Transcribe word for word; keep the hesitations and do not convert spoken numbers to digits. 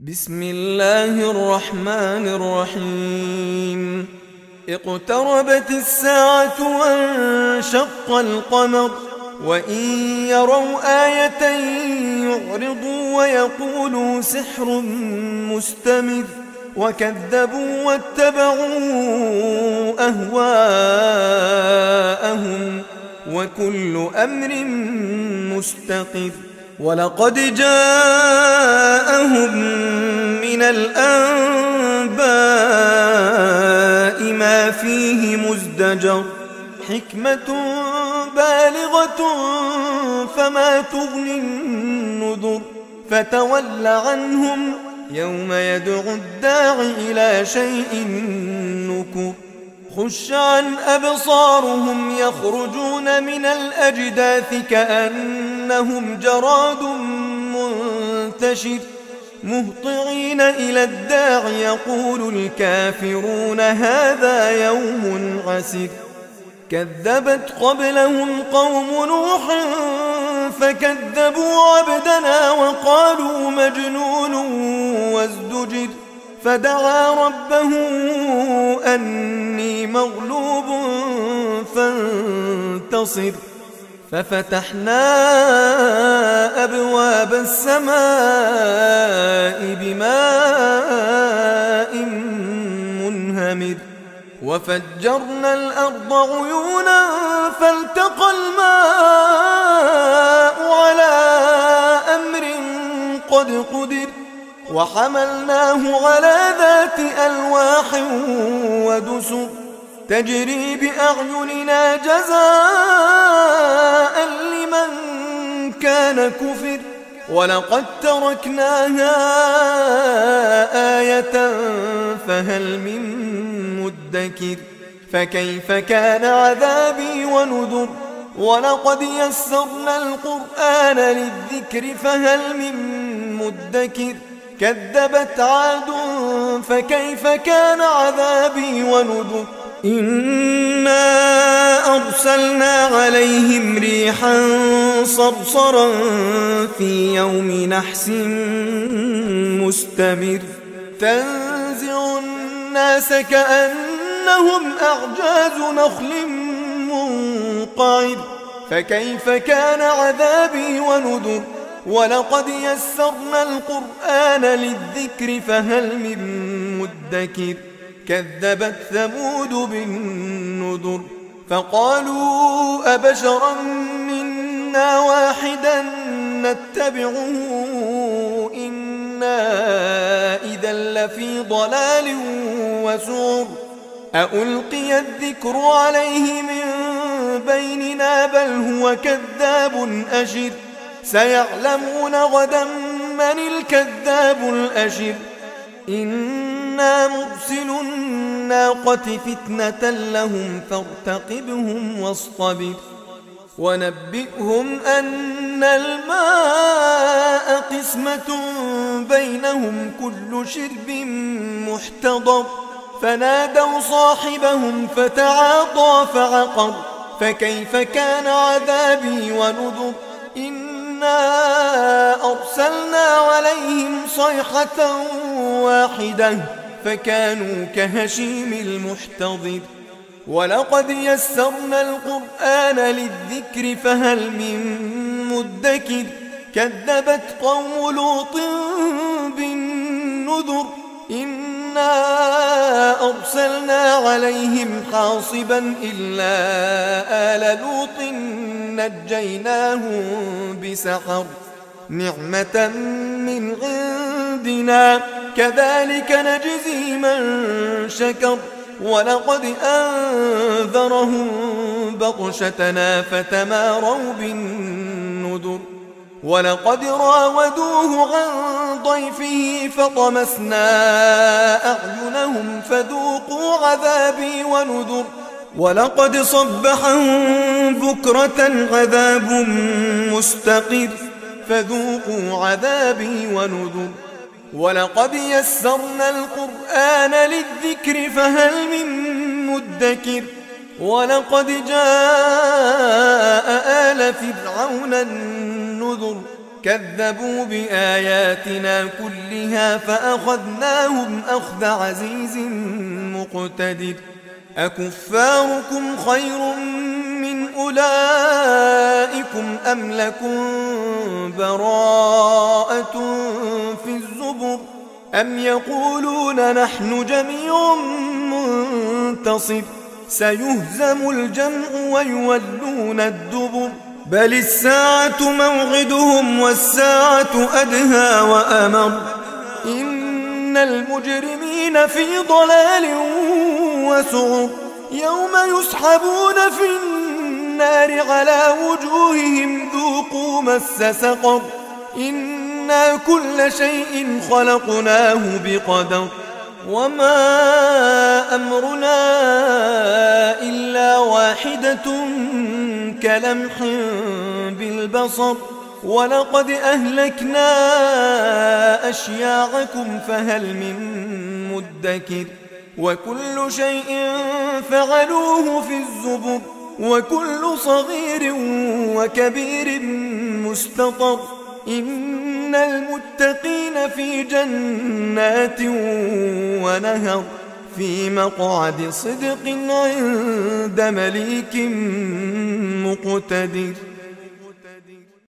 بسم الله الرحمن الرحيم. اقتربت الساعة وانشق القمر، وإن يروا آية يعرضوا ويقولوا سحر مستمر، وكذبوا واتبعوا أهواءهم، وكل أمر مستقر. ولقد جاءهم من الأنباء ما فيه مزدجر، حكمة بالغة فما تغني النذر. فتول عنهم يوم يدعو الداع إلى شيء نكر. خش عن أبصارهم يخرجون من الأجداث كأنهم جراد منتشر، مهطعين إلى الداع يقول الكافرون هذا يوم عسر. كذبت قبلهم قوم نوح فكذبوا عبدنا وقالوا مجنون وازدجر. فدعا ربه أني مغلوب فانتصر، ففتحنا أبواب السماء بماء منهمر، وفجرنا الأرض عيونا فالتقى الماء على أمر قد قدر. وحملناه على ذات ألواح ودسر، تجري بأعيننا جزاء لمن كان كفر. ولقد تركناها آية فهل من مدكر. فكيف كان عذابي ونذر. ولقد يسرنا القرآن للذكر فهل من مدكر. كذبت عاد فكيف كان عذابي ونذر. إنا أرسلنا عليهم ريحا صرصرا في يوم نحس مستمر، تنزع الناس كأنهم أعجاز نخل منقعر. فكيف كان عذابي ونذر. ولقد يسرنا القرآن للذكر فهل من مدكر. كذبت ثمود بالنذر فقالوا أبشرا منا واحدا نتبعه إنا إذا لفي ضلال وسعر. أألقي الذكر عليه من بيننا بل هو كذاب أشر. سيعلمون غدا من الكذاب الأشر. إنا مرسل الناقة فتنة لهم فارتقبهم واصطبر. ونبئهم أن الماء قسمة بينهم كل شرب محتضر. فنادوا صاحبهم فتعاطى فعقر. فكيف كان عذابي ونذر. إنا أرسلنا عليهم صيحة واحدة فكانوا كهشيم المحتضر. ولقد يسرنا القرآن للذكر فهل من مدكر. كذبت قوم لوط بالنذر. إنا أرسلنا عليهم حاصبا إلا آل لوط نجيناهم بسحر، نعمة من عندنا كذلك نجزي من شكر. ولقد أنذرهم بطشتنا فتماروا بالنذر. ولقد راودوه عن ضيفه فطمسنا أعينهم فذوقوا عذابي ونذر. ولقد صبحهم بكرة عذاب مستقر فذوقوا عذابي ونذر. ولقد يسرنا القرآن للذكر فهل من مدكر. ولقد جاء آل فرعون النذر. كذبوا بآياتنا كلها فأخذناهم أخذ عزيز مقتدر أكفاركم خير من أولئكم أم لكم براءة في الزبر أم يقولون نحن جميع منتصر سيهزم الجمع ويولون الدبر بل الساعة موعدهم والساعة أدهى وأمر إن المجرمين في ضلال وسعر يوم يسحبون في النار على وجوههم ذوقوا مس سقر إنا كل شيء خلقناه بقدر وما أمرنا إلا واحدة كلمح بالبصر ولقد أهلكنا أشياعكم فهل من مدكر وكل شيء فعلوه في الزبر وكل صغير وكبير مستطر إن المتقين في جنات ونهر في مقعد صدق عند مليك مقتدر.